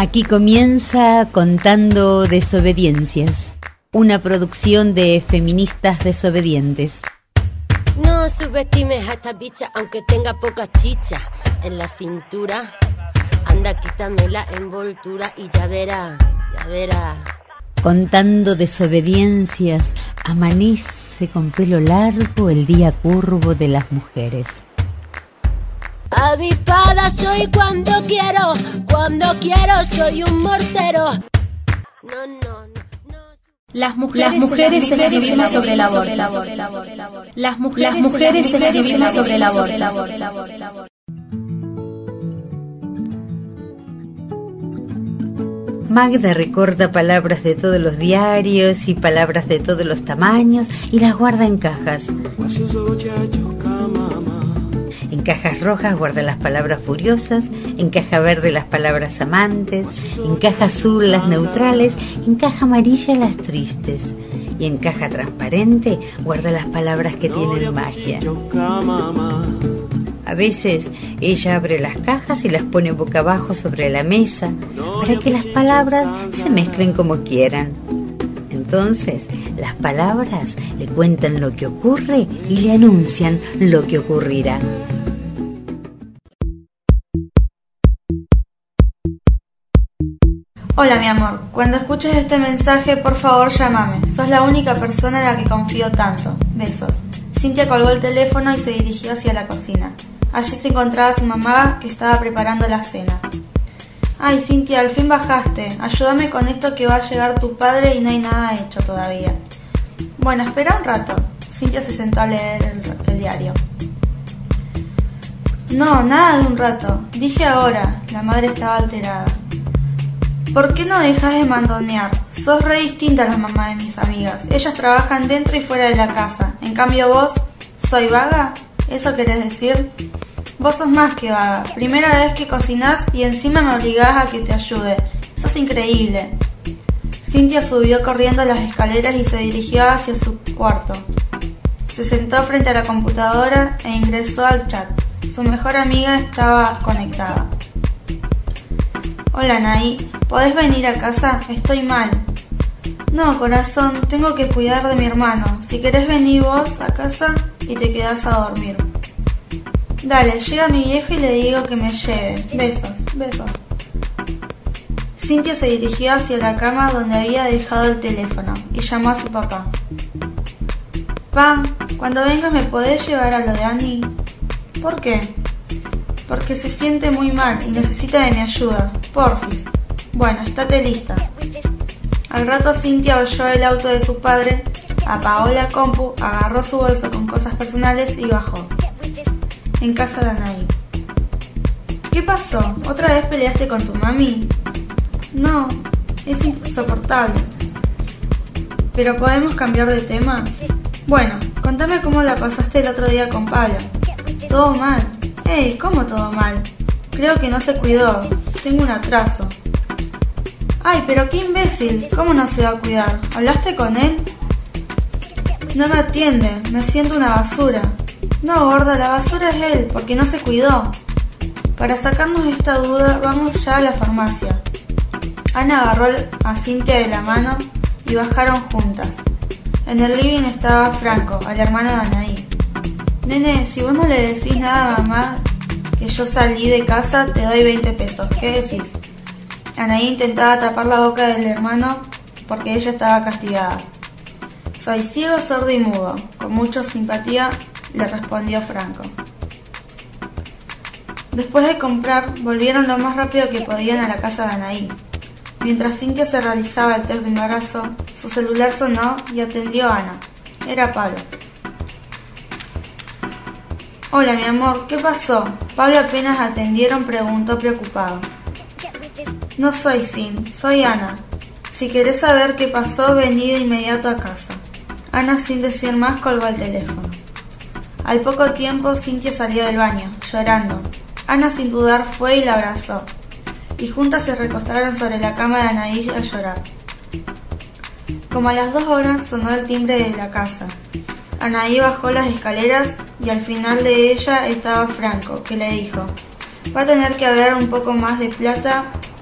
Aquí comienza Contando Desobediencias, una producción de feministas desobedientes. No subestimes a esta bicha aunque tenga poca chicha en la cintura. Anda, quítame la envoltura y ya verá, ya verá. Contando Desobediencias, amanece con pelo largo el día curvo de las mujeres. Avispada soy cuando quiero soy un mortero. No. Las mujeres se escriben sobre el aborto. Las mujeres se escriben sobre el aborto. Magda recorta palabras de todos los diarios y palabras de todos los tamaños y las guarda en cajas. En cajas rojas guarda las palabras furiosas, en caja verde las palabras amantes, en caja azul las neutrales, en caja amarilla las tristes y en caja transparente guarda las palabras que tienen magia. A veces ella abre las cajas y las pone boca abajo sobre la mesa para que las palabras se mezclen como quieran. Entonces, las palabras le cuentan lo que ocurre y le anuncian lo que ocurrirá. Hola, mi amor. Cuando escuches este mensaje, por favor, llámame. Sos la única persona en la que confío tanto. Besos. Cintia colgó el teléfono y se dirigió hacia la cocina. Allí se encontraba su mamá, que estaba preparando la cena. Ay, Cintia, al fin bajaste. Ayúdame con esto que va a llegar tu padre y no hay nada hecho todavía. Bueno, espera un rato. Cintia se sentó a leer el diario. No, nada de un rato. Dije ahora. La madre estaba alterada. ¿Por qué no dejas de mandonear? Sos re distinta a las mamás de mis amigas. Ellas trabajan dentro y fuera de la casa. En cambio vos, ¿soy vaga? ¿Eso querés decir? Vos sos más que vaga. Primera vez que cocinás y encima me obligás a que te ayude. Sos increíble. Cintia subió corriendo las escaleras y se dirigió hacia su cuarto. Se sentó frente a la computadora e ingresó al chat. Su mejor amiga estaba conectada. Hola, Anaí, ¿podés venir a casa? Estoy mal. No, corazón, tengo que cuidar de mi hermano. Si querés venir vos a casa y te quedás a dormir. Dale, llega mi viejo y le digo que me lleve. Besos. Cintia se dirigió hacia la cama donde había dejado el teléfono y llamó a su papá. Pa, cuando vengas me podés llevar a lo de Ani. ¿Por qué? Porque se siente muy mal y necesita de mi ayuda. Porfis. Bueno, estate lista. Al rato Cintia oyó el auto de su padre, apagó la compu, agarró su bolso con cosas personales y bajó. En casa de Anaí. ¿Qué pasó? ¿Otra vez peleaste con tu mami? No, es insoportable. ¿Pero podemos cambiar de tema? Bueno, contame cómo la pasaste el otro día con Pablo. Todo mal. Hey, ¿cómo todo mal? Creo que no se cuidó. Tengo un atraso. Ay, pero qué imbécil. ¿Cómo no se va a cuidar? ¿Hablaste con él? No me atiende. Me siento una basura. No, gorda, la basura es él, porque no se cuidó. Para sacarnos esta duda, vamos ya a la farmacia. Ana agarró a Cintia de la mano y bajaron juntas. En el living estaba Franco, al hermano de Anaí. Nene, si vos no le decís nada a mamá que yo salí de casa, te doy 20 pesos. ¿Qué decís? Anaí intentaba tapar la boca del hermano porque ella estaba castigada. Soy ciego, sordo y mudo. Con mucha simpatía le respondió Franco. Después de comprar, volvieron lo más rápido que podían a la casa de Anaí. Mientras Cintia se realizaba el test de embarazo, su celular sonó y atendió a Ana. Era Pablo. Hola, mi amor, ¿qué pasó? Pablo apenas atendieron preguntó preocupado. No soy Cin, soy Ana. Si querés saber qué pasó, vení de inmediato a casa. Ana, sin decir más, colgó el teléfono. Al poco tiempo, Cintia salió del baño, llorando. Ana, sin dudar, fue y la abrazó. Y juntas se recostaron sobre la cama de Anaí a llorar. Como a las 2 horas sonó el timbre de la casa. Anaí bajó las escaleras y al final de ella estaba Franco, que le dijo: va a tener que haber un poco más de plata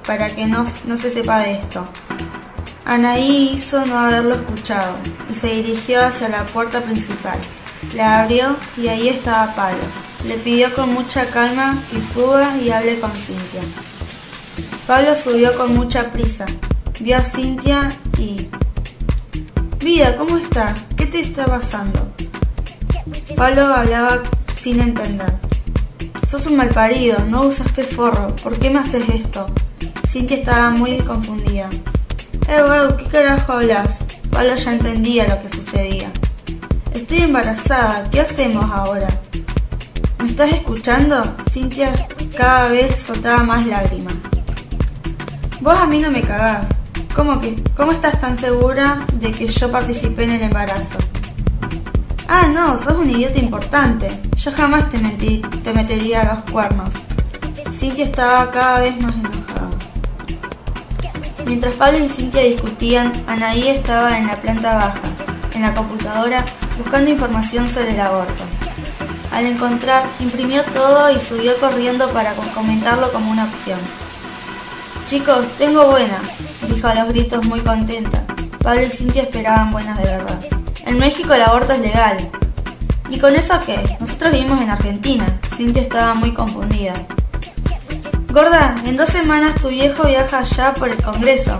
para que no se sepa de esto. Anaí hizo no haberlo escuchado y se dirigió hacia la puerta principal. La abrió y ahí estaba Pablo. Le pidió con mucha calma que suba y hable con Cintia. Pablo subió con mucha prisa. Vio a Cintia y... Vida, ¿cómo estás? ¿Qué te está pasando? Pablo hablaba sin entender. Sos un malparido, no usaste forro. ¿Por qué me haces esto? Cintia estaba muy confundida. ¿Qué carajo hablas? Pablo ya entendía lo que sucedía. Estoy embarazada, ¿qué hacemos ahora? ¿Me estás escuchando? Cintia cada vez soltaba más lágrimas. Vos a mí no me cagás. ¿Cómo estás tan segura de que yo participé en el embarazo? Ah, no, sos un idiota importante. Yo jamás te metería a los cuernos. Cintia estaba cada vez más enojada. Mientras Pablo y Cintia discutían, Anaí estaba en la planta baja, en la computadora, buscando información sobre el aborto. Al encontrar, imprimió todo y subió corriendo para comentarlo como una opción. Chicos, tengo buenas, dijo a los gritos muy contenta. Pablo y Cintia esperaban buenas de verdad. En México el aborto es legal. ¿Y con eso qué? Nosotros vivimos en Argentina. Cintia estaba muy confundida. Gorda, en 2 semanas tu viejo viaja allá por el Congreso.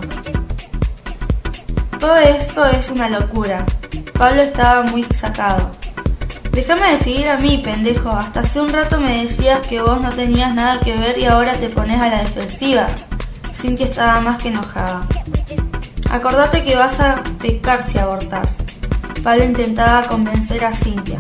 Todo esto es una locura. Pablo estaba muy sacado. Déjame decidir a mí, pendejo. Hasta hace un rato me decías que vos no tenías nada que ver y ahora te pones a la defensiva. Cintia estaba más que enojada. Acordate que vas a pecar si abortás. Pablo intentaba convencer a Cintia.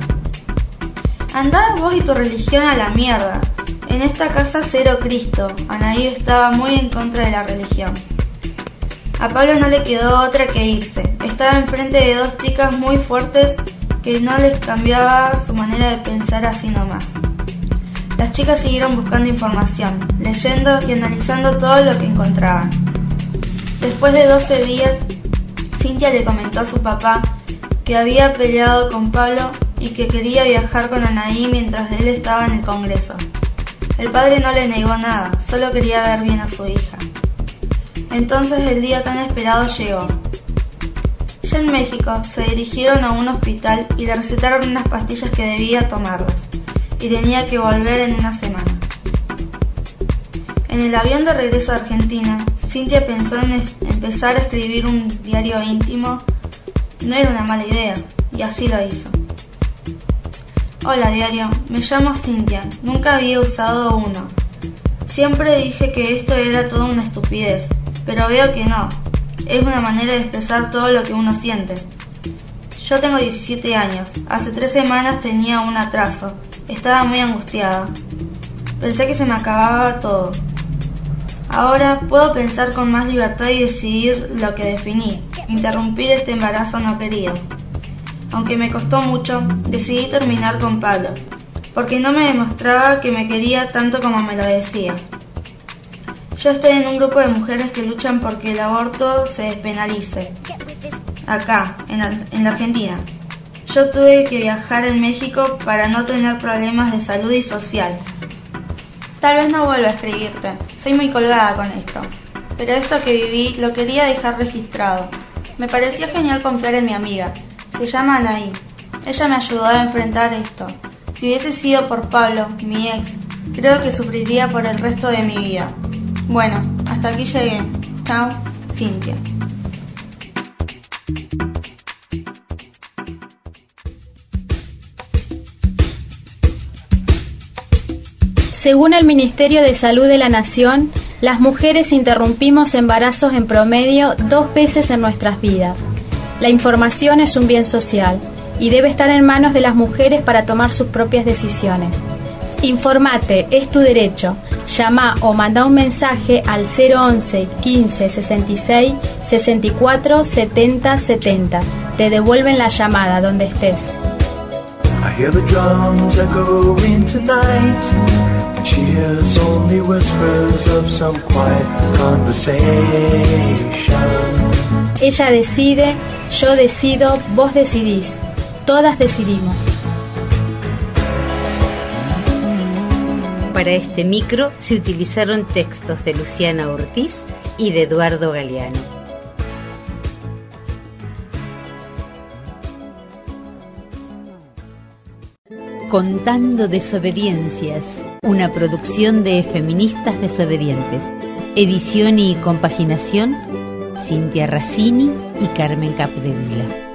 Andá vos y tu religión a la mierda. En esta casa cero Cristo. Anaí estaba muy en contra de la religión. A Pablo no le quedó otra que irse. Estaba enfrente de 2 chicas muy fuertes que no les cambiaba su manera de pensar así nomás. Las chicas siguieron buscando información, leyendo y analizando todo lo que encontraban. Después de 12 días, Cintia le comentó a su papá que había peleado con Pablo y que quería viajar con Anaí mientras él estaba en el Congreso. El padre no le negó nada, solo quería ver bien a su hija. Entonces el día tan esperado llegó. Ya en México se dirigieron a un hospital y le recetaron unas pastillas que debía tomarlas, y tenía que volver en 1 semana. En el avión de regreso a Argentina, Cintia pensó en empezar a escribir un diario íntimo. No era una mala idea, y así lo hizo. Hola diario, me llamo Cintia, nunca había usado uno. Siempre dije que esto era toda una estupidez, pero veo que no. Es una manera de expresar todo lo que uno siente. Yo tengo 17 años, hace 3 semanas tenía un atraso, estaba muy angustiada. Pensé que se me acababa todo. Ahora puedo pensar con más libertad y decidir lo que definí, interrumpir este embarazo no querido. Aunque me costó mucho, decidí terminar con Pablo, porque no me demostraba que me quería tanto como me lo decía. Yo estoy en un grupo de mujeres que luchan porque el aborto se despenalice, acá, en la Argentina. Yo tuve que viajar en México para no tener problemas de salud y social. Tal vez no vuelva a escribirte, soy muy colgada con esto, pero esto que viví lo quería dejar registrado. Me pareció genial confiar en mi amiga, se llama Anaí. Ella me ayudó a enfrentar esto. Si hubiese sido por Pablo, mi ex, creo que sufriría por el resto de mi vida. Bueno, hasta aquí llegué. Chao, Cintia. Según el Ministerio de Salud de la Nación, las mujeres interrumpimos embarazos en promedio 2 veces en nuestras vidas. La información es un bien social y debe estar en manos de las mujeres para tomar sus propias decisiones. Informate, es tu derecho. Llama o manda un mensaje al 011 15 66 64 70 70. Te devuelven la llamada donde estés. I hear the drums echoing tonight. She hears only whispers of some quiet conversation. Ella decide, yo decido, vos decidís. Todas decidimos. Para este micro se utilizaron textos de Luciana Ortiz y de Eduardo Galeano. Contando desobediencias, una producción de Feministas Desobedientes. Edición y compaginación, Cintia Razzini y Carmen Capdevila.